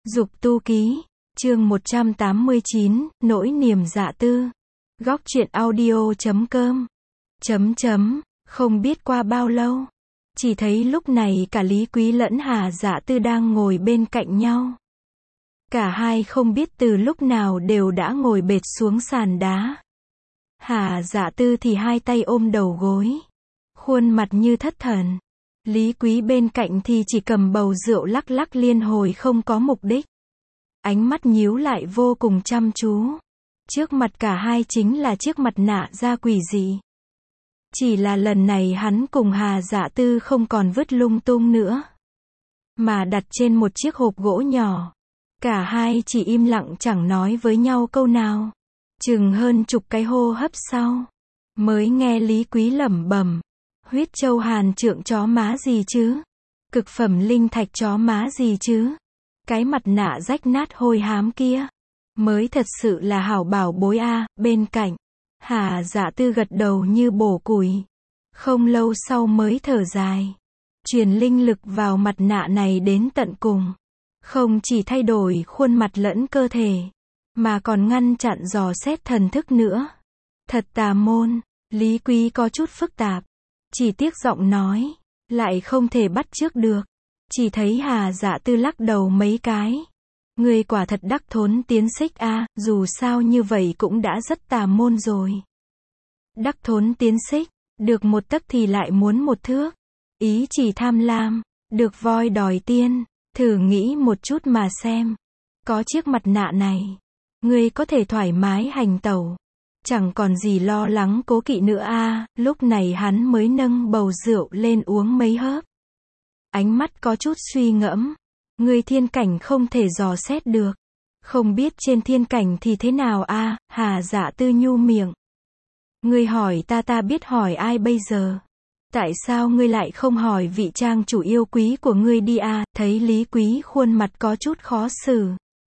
Dục tu ký, chương 189, nỗi niềm dạ tư. Góc truyện audio.com. Không biết qua bao lâu, chỉ thấy lúc này cả Lý Quý lẫn Hà Dạ Tư đang ngồi bên cạnh nhau. Cả hai không biết từ lúc nào đều đã ngồi bệt xuống sàn đá. Hà Dạ Tư thì hai tay ôm đầu gối, khuôn mặt như thất thần. Lý Quý bên cạnh thì chỉ cầm bầu rượu lắc lắc liên hồi không có mục đích. Ánh mắt nhíu lại vô cùng chăm chú. Trước mặt cả hai chính là chiếc mặt nạ da quỷ dị. Chỉ là lần này hắn cùng Hà Dạ Tư không còn vứt lung tung nữa, mà đặt trên một chiếc hộp gỗ nhỏ. Cả hai chỉ im lặng chẳng nói với nhau câu nào. Chừng hơn chục cái hô hấp sau, mới nghe Lý Quý lẩm bẩm. Huyết châu hàn trượng chó má gì chứ? Cực phẩm linh thạch chó má gì chứ? Cái mặt nạ rách nát hôi hám kia mới thật sự là hảo bảo bối a. Bên cạnh, Hà Dạ Tư gật đầu như bổ củi. Không lâu sau mới thở dài. Truyền linh lực vào mặt nạ này đến tận cùng. Không chỉ thay đổi khuôn mặt lẫn cơ thể, mà còn ngăn chặn dò xét thần thức nữa. Thật tà môn. Lý Quý có chút phức tạp. Chỉ tiếc giọng nói lại không thể bắt chước được. Chỉ thấy Hà Dạ Tư lắc đầu mấy cái. Người quả thật đắc thốn tiến xích a, dù sao như vậy cũng đã rất tà môn rồi. Đắc thốn tiến xích, được một tấc thì lại muốn một thước. Ý chỉ tham lam, được voi đòi tiên. Thử nghĩ một chút mà xem. Có chiếc mặt nạ này, người có thể thoải mái hành tẩu. Chẳng còn gì lo lắng cố kỵ nữa a. Lúc này hắn mới nâng bầu rượu lên uống mấy hớp. Ánh mắt có chút suy ngẫm. Người thiên cảnh không thể dò xét được. Không biết trên thiên cảnh thì thế nào a. Hà Dạ Tư nhu miệng. Người hỏi ta biết hỏi ai bây giờ? Tại sao ngươi lại không hỏi vị trang chủ yêu quý của ngươi đi a? Thấy Lý Quý khuôn mặt có chút khó xử,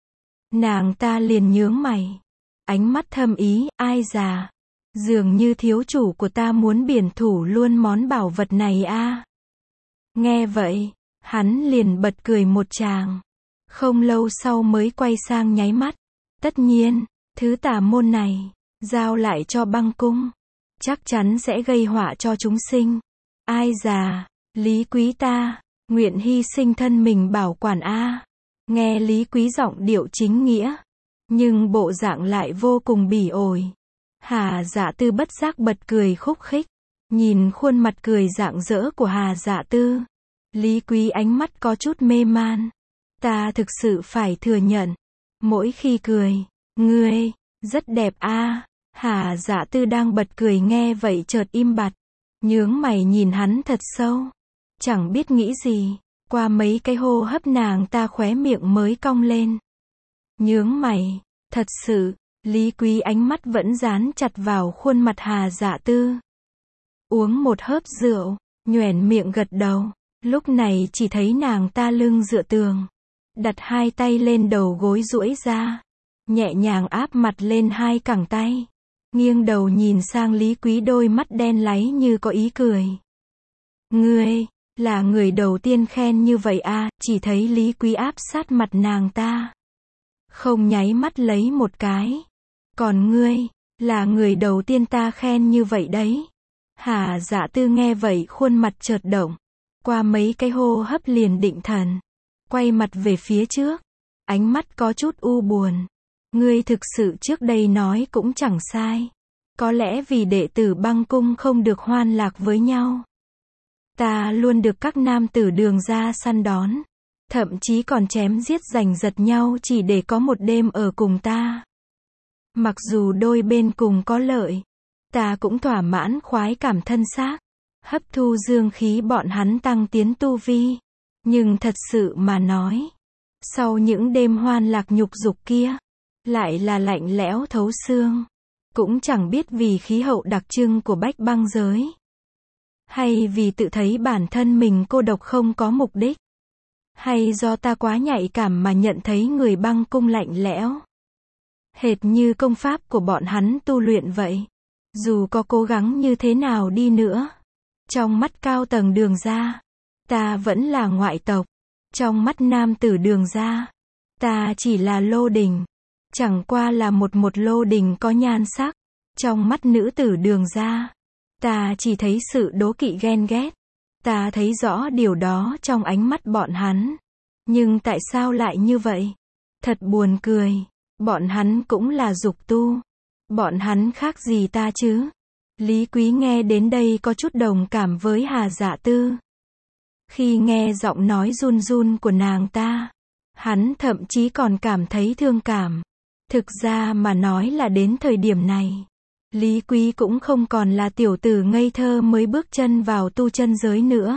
nàng ta liền nhướng mày. Ánh mắt thâm ý, ai già? Dường như thiếu chủ của ta muốn biển thủ luôn món bảo vật này a. Nghe vậy, hắn liền bật cười một tràng. Không lâu sau mới quay sang nháy mắt. Tất nhiên, thứ tà môn này, giao lại cho băng cung, chắc chắn sẽ gây họa cho chúng sinh. Ai già, Lý Quý ta, nguyện hy sinh thân mình bảo quản a. Nghe Lý Quý giọng điệu chính nghĩa, nhưng bộ dạng lại vô cùng bỉ ổi. Hà Dạ Tư bất giác bật cười khúc khích. Nhìn khuôn mặt cười rạng rỡ của Hà Dạ Tư, Lý Quý ánh mắt có chút mê man. Ta thực sự phải thừa nhận, mỗi khi cười, ngươi rất đẹp a. Hà Dạ Tư đang bật cười nghe vậy chợt im bặt, nhướng mày nhìn hắn thật sâu. Chẳng biết nghĩ gì, qua mấy cái hô hấp nàng ta khóe miệng mới cong lên. Nhướng mày, thật sự. Lý Quý ánh mắt vẫn dán chặt vào khuôn mặt Hà Dạ Tư. Uống một hớp rượu, nhoẻn miệng gật đầu. Lúc này chỉ thấy nàng ta lưng dựa tường, đặt hai tay lên đầu gối duỗi ra, nhẹ nhàng áp mặt lên hai cẳng tay, nghiêng đầu nhìn sang Lý Quý, đôi mắt đen láy như có ý cười. Ngươi là người đầu tiên khen như vậy a. Chỉ thấy Lý Quý áp sát mặt nàng ta, không nháy mắt lấy một cái. Còn ngươi, là người đầu tiên ta khen như vậy đấy. Hà Dạ Tư nghe vậy khuôn mặt chợt động. Qua mấy cái hô hấp liền định thần, quay mặt về phía trước. Ánh mắt có chút u buồn. Ngươi thực sự trước đây nói cũng chẳng sai. Có lẽ vì đệ tử băng cung không được hoan lạc với nhau, ta luôn được các nam tử đường ra săn đón. Thậm chí còn chém giết giành giật nhau chỉ để có một đêm ở cùng ta. Mặc dù đôi bên cùng có lợi, ta cũng thỏa mãn khoái cảm thân xác, hấp thu dương khí bọn hắn tăng tiến tu vi. Nhưng thật sự mà nói, sau những đêm hoan lạc nhục dục kia, lại là lạnh lẽo thấu xương. Cũng chẳng biết vì khí hậu đặc trưng của Bách Băng giới, hay vì tự thấy bản thân mình cô độc không có mục đích, hay do ta quá nhạy cảm mà nhận thấy người băng cung lạnh lẽo, hệt như công pháp của bọn hắn tu luyện vậy. Dù có cố gắng như thế nào đi nữa, trong mắt cao tầng Đường gia, ta vẫn là ngoại tộc. Trong mắt nam tử Đường gia, Ta chỉ là lô đình. Chẳng qua là một lô đình có nhan sắc. Trong mắt nữ tử Đường gia, ta chỉ thấy sự đố kỵ ghen ghét. Ta thấy rõ điều đó trong ánh mắt bọn hắn. Nhưng tại sao lại như vậy? Thật buồn cười. Bọn hắn cũng là dục tu. Bọn hắn khác gì ta chứ? Lý Quý nghe đến đây có chút đồng cảm với Hà Dạ Tư. Khi nghe giọng nói run run của nàng ta, hắn thậm chí còn cảm thấy thương cảm. Thực ra mà nói là đến thời điểm này, Lý Quý cũng không còn là tiểu tử ngây thơ mới bước chân vào tu chân giới nữa.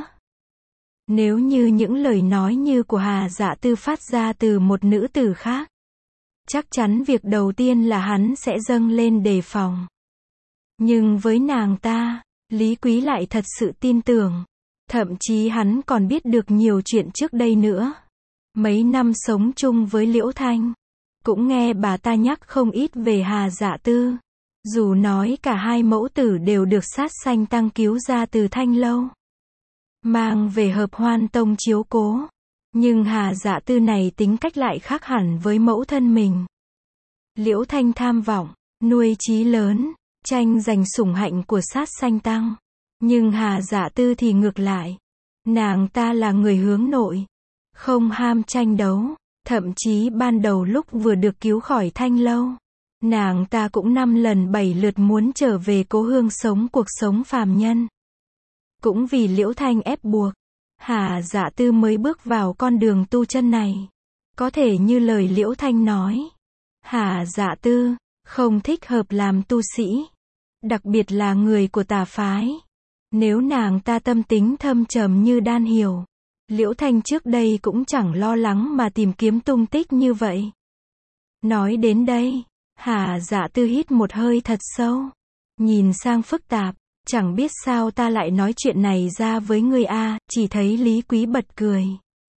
Nếu như những lời nói như của Hà Dạ Tư phát ra từ một nữ tử khác, chắc chắn việc đầu tiên là hắn sẽ dâng lên đề phòng. Nhưng với nàng ta, Lý Quý lại thật sự tin tưởng. Thậm chí hắn còn biết được nhiều chuyện trước đây nữa. Mấy năm sống chung với Liễu Thanh, cũng nghe bà ta nhắc không ít về Hà Dạ Tư. Dù nói cả hai mẫu tử đều được Sát Sanh Tăng cứu ra từ Thanh Lâu, mang về Hợp Hoan Tông chiếu cố. Nhưng Hà Dạ Tư này tính cách lại khác hẳn với mẫu thân mình. Liễu Thanh tham vọng, nuôi chí lớn, tranh giành sủng hạnh của Sát Sanh Tăng. Nhưng Hà Dạ Tư thì ngược lại. Nàng ta là người hướng nội, không ham tranh đấu. Thậm chí ban đầu lúc vừa được cứu khỏi Thanh Lâu, nàng ta cũng 5 lần 7 lượt muốn trở về cố hương sống cuộc sống phàm nhân. Cũng vì Liễu Thanh ép buộc, Hà Dạ Tư mới bước vào con đường tu chân này. Có thể như lời Liễu Thanh nói, Hà Dạ Tư không thích hợp làm tu sĩ, đặc biệt là người của tà phái. Nếu nàng ta tâm tính thâm trầm như Đan Hiểu, Liễu Thanh trước đây cũng chẳng lo lắng mà tìm kiếm tung tích như vậy. Nói đến đây, Hà Dạ Tư hít một hơi thật sâu, nhìn sang phức tạp, chẳng biết sao ta lại nói chuyện này ra với ngươi a, chỉ thấy Lý Quý bật cười.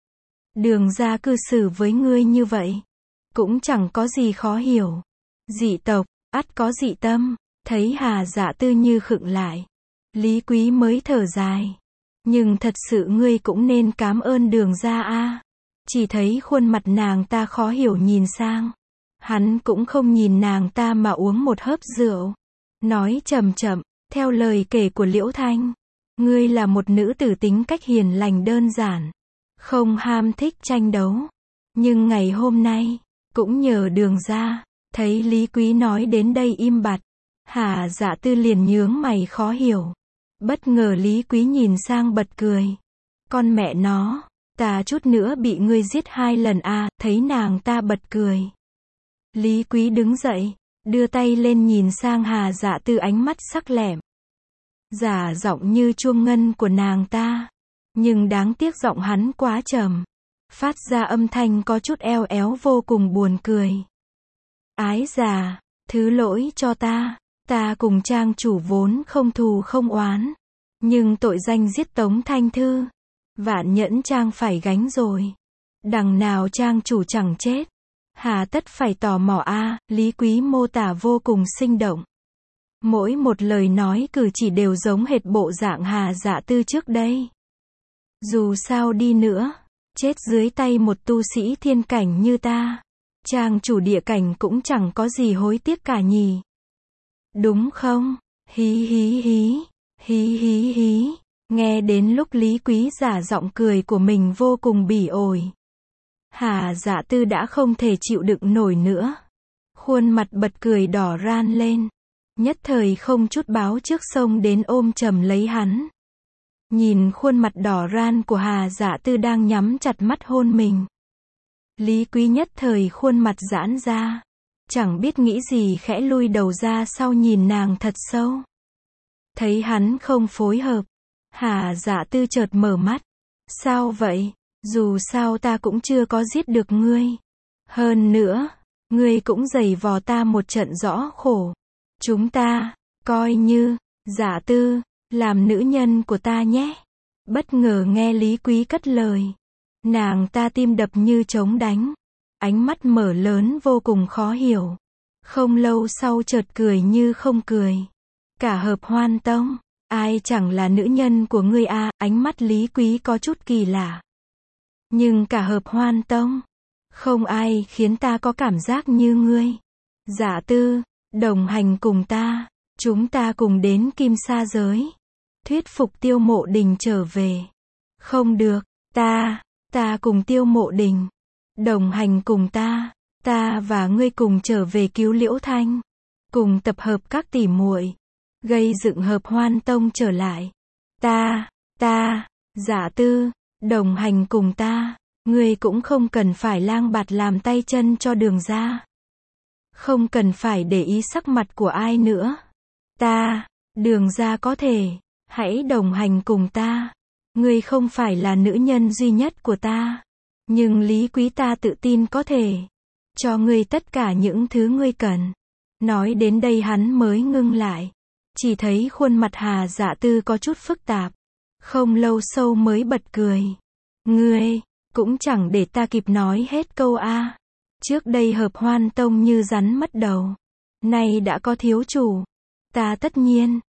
Đường gia cư xử với ngươi như vậy, cũng chẳng có gì khó hiểu. Dị tộc, ắt có dị tâm. Thấy Hà Dạ Tư như khựng lại, Lý Quý mới thở dài. Nhưng thật sự ngươi cũng nên cảm ơn Đường gia a. Chỉ thấy khuôn mặt nàng ta khó hiểu nhìn sang. Hắn cũng không nhìn nàng ta mà uống một hớp rượu. Nói chậm chậm, theo lời kể của Liễu Thanh, ngươi là một nữ tử tính cách hiền lành đơn giản, không ham thích tranh đấu. Nhưng ngày hôm nay, cũng nhờ Đường gia. Thấy Lý Quý nói đến đây im bặt, Hà Dạ Tư liền nhướng mày khó hiểu. Bất ngờ Lý Quý nhìn sang bật cười. Con mẹ nó, ta chút nữa bị ngươi giết 2 lần a. Thấy nàng ta bật cười, Lý Quý đứng dậy, đưa tay lên nhìn sang Hà Dạ Tư ánh mắt sắc lẻm. Giả giọng như chuông ngân của nàng ta. Nhưng đáng tiếc giọng hắn quá trầm, phát ra âm thanh có chút eo éo vô cùng buồn cười. Ái già, thứ lỗi cho ta. Ta cùng trang chủ vốn không thù không oán. Nhưng tội danh giết Tống Thanh Thư, Vạn Nhẫn Trang phải gánh rồi. Đằng nào trang chủ chẳng chết, hà tất phải tò mò a. Lý Quý mô tả vô cùng sinh động. Mỗi một lời nói cử chỉ đều giống hệt bộ dạng Hà Dạ Tư trước đây. Dù sao đi nữa, chết dưới tay một tu sĩ thiên cảnh như ta, trang chủ địa cảnh cũng chẳng có gì hối tiếc cả nhỉ. Đúng không? Hí hí hí, hí hí hí. Nghe đến lúc Lý Quý giả giọng cười của mình vô cùng bỉ ổi, Hà Dạ Tư đã không thể chịu đựng nổi nữa. Khuôn mặt bật cười đỏ ran lên. Nhất thời không chút báo trước xông đến ôm chầm lấy hắn. Nhìn khuôn mặt đỏ ran của Hà Dạ Tư đang nhắm chặt mắt hôn mình, Lý Quý nhất thời khuôn mặt giãn ra. Chẳng biết nghĩ gì khẽ lui đầu ra sau nhìn nàng thật sâu. Thấy hắn không phối hợp, Hà Dạ Tư chợt mở mắt. Sao vậy? Dù sao ta cũng chưa có giết được ngươi. Hơn nữa, ngươi cũng giày vò ta một trận rõ khổ. Chúng ta, coi như, Dạ Tư, làm nữ nhân của ta nhé. Bất ngờ nghe Lý Quý cất lời, nàng ta tim đập như trống đánh. Ánh mắt mở lớn vô cùng khó hiểu. Không lâu sau chợt cười như không cười. Cả Hợp Hoan Tông, ai chẳng là nữ nhân của ngươi a. Ánh mắt Lý Quý có chút kỳ lạ. Nhưng cả Hợp Hoan Tông, Không ai khiến ta có cảm giác như ngươi. Dạ Tư, đồng hành cùng ta. Chúng ta cùng đến Kim Sa giới. Thuyết phục Tiêu Mộ Đình trở về. Không được, ta cùng Tiêu Mộ Đình. Đồng hành cùng ta. Ta và ngươi cùng trở về cứu Liễu Thanh. Cùng tập hợp các tỷ muội. Gây dựng Hợp Hoan Tông trở lại. Dạ Tư, đồng hành cùng ta. Ngươi cũng không cần phải lang bạt làm tay chân cho Đường gia. Không cần phải để ý sắc mặt của ai nữa. Đường gia có thể. Hãy đồng hành cùng ta. Ngươi không phải là nữ nhân duy nhất của ta. Nhưng Lý Quý ta tự tin có thể cho ngươi tất cả những thứ ngươi cần. Nói đến đây hắn mới ngưng lại. Chỉ thấy khuôn mặt Hà Dạ Tư có chút phức tạp. Không lâu sau mới bật cười. Ngươi, cũng chẳng để ta kịp nói hết câu a. Trước đây Hợp Hoan Tông như rắn mất đầu. Nay đã có thiếu chủ. Ta tất nhiên,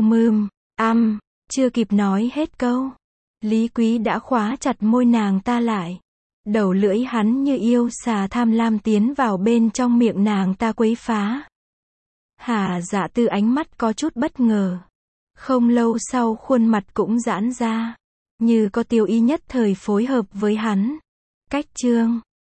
chưa kịp nói hết câu. Lý Quý đã khóa chặt môi nàng ta lại. Đầu lưỡi hắn như yêu xà tham lam tiến vào bên trong miệng nàng ta quấy phá. Hà Dạ Tư ánh mắt có chút bất ngờ. Không lâu sau khuôn mặt cũng giãn ra. Như có tiêu ý nhất thời phối hợp với hắn. Cách chương